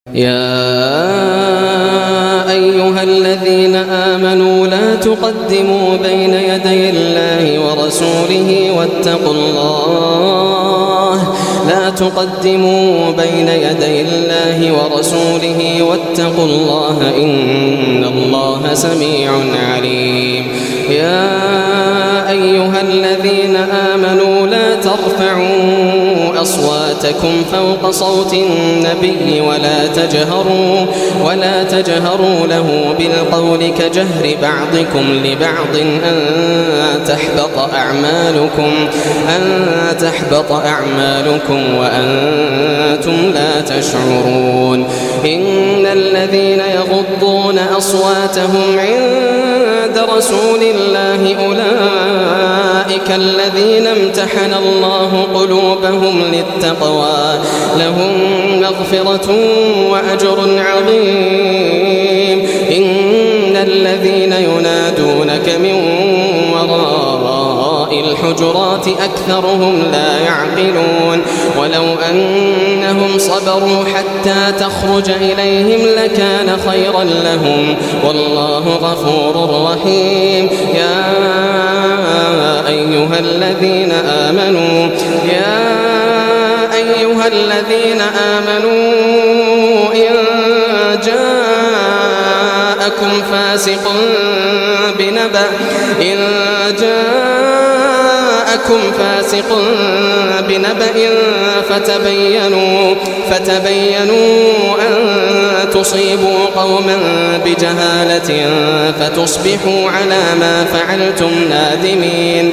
يا أيها الذين آمنوا لا تقدموا بين يدي الله ورسوله واتقوا الله إن الله سميع عليم. يا أيها الذين آمنوا لا ترفعوا أصواتكم فوق صوت النبي ولا تجهروا له بالقول كجهر بعضكم لبعض أن تحبط أعمالكم وأنتم لا تشعرون. إن الذين يغضون أصواتهم عند رسول الله أولئك الذين امتحن الله قلوبهم للتقوى لهم مغفرة وأجر عظيم. إن الذين ينادونك من وراء الحجرات أكثرهم لا يعقلون. ولو أنهم صبروا حتى تخرج إليهم لكان خيرا لهم والله غفور رحيم. يا أيها الذين آمنوا إن جاءكم فاسق بنبأ فتبينوا أن تصيبوا قوما بجهالة فتصبحوا على ما فعلتم نادمين.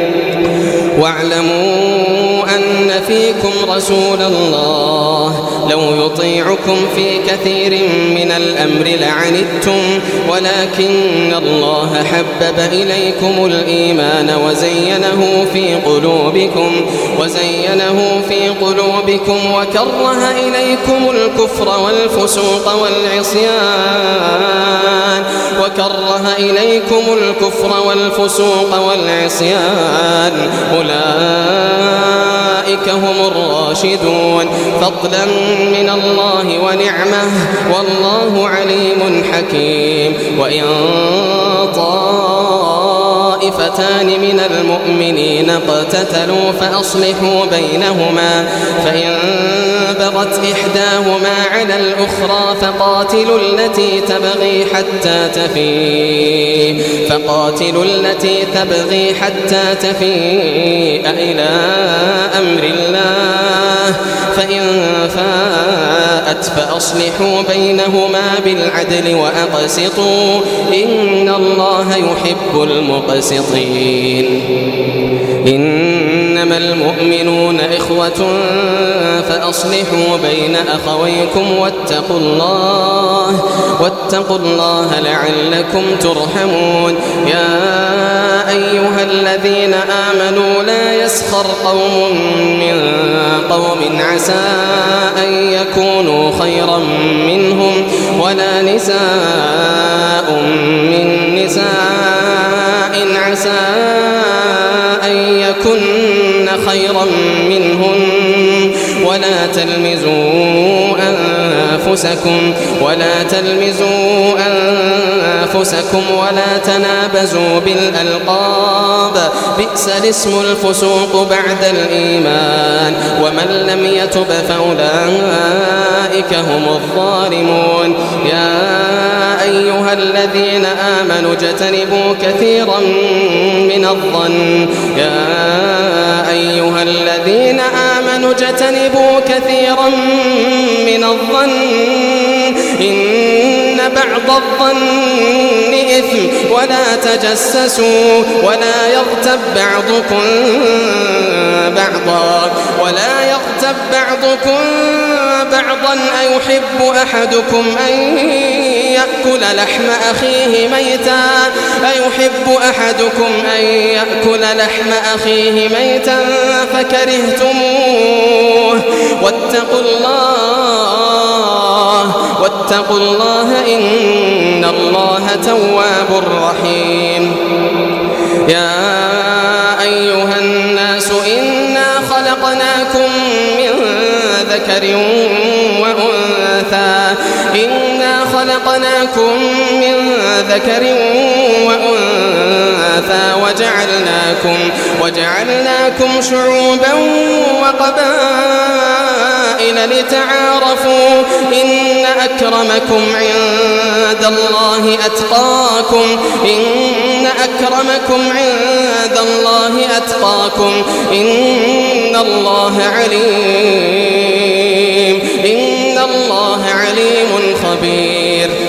واعلموا أن فيكم رسول الله لو يطيعكم في كثير من الأمر لعنتم ولكن الله حبب إليكم الإيمان وزينه في قلوبكم وكره إليكم الكفر والفسوق والعصيان أولئك هم الراشدون فضلا من الله ونعمه والله عليم حكيم. وإن طائفتان من المؤمنين اقتتلوا فأصلحوا بينهما فإن بغت إحداهما على الأخرى فقاتلوا التي تبغي حتى تفيء إلى أمر الله فإن فاءت فأصلحوا بينهما بالعدل وأقسطوا إن الله يحب المقسطين. إنما المؤمنون إخوة فأصلحوا بين أخويكم واتقوا الله لعلكم ترحمون. يا أيها الذين آمنوا لا يسخر قوم من قوم عسى أن يكونوا خيرا منهم ولا نساء من نساء عسى أن يكن خيرا منهن ولا تلمزوا أنفسكم ولا تنابزوا بالألقاب بئس الاسم الفسوق بعد الإيمان ومن لم يتب فأولئك هم الظالمون. يا أيها الذين آمنوا اجتنبوا كثيرا من الظن إن بعض الظن إثم ولا تجسسوا ولا يغتب بعضكم بعضا أيحب أحدكم أن يأكل لحم أخيه ميتا فكرهتموه واتقوا الله إن الله تواب رحيم. يا أيها الناس إنا خلقناكم من ذكر وأنثى خلقناكم من ذكر وأنثى وجعلناكم شعوبا وقبائل لتعارفوا إن أكرمكم عند الله أتقاكم إن الله عليم خبير.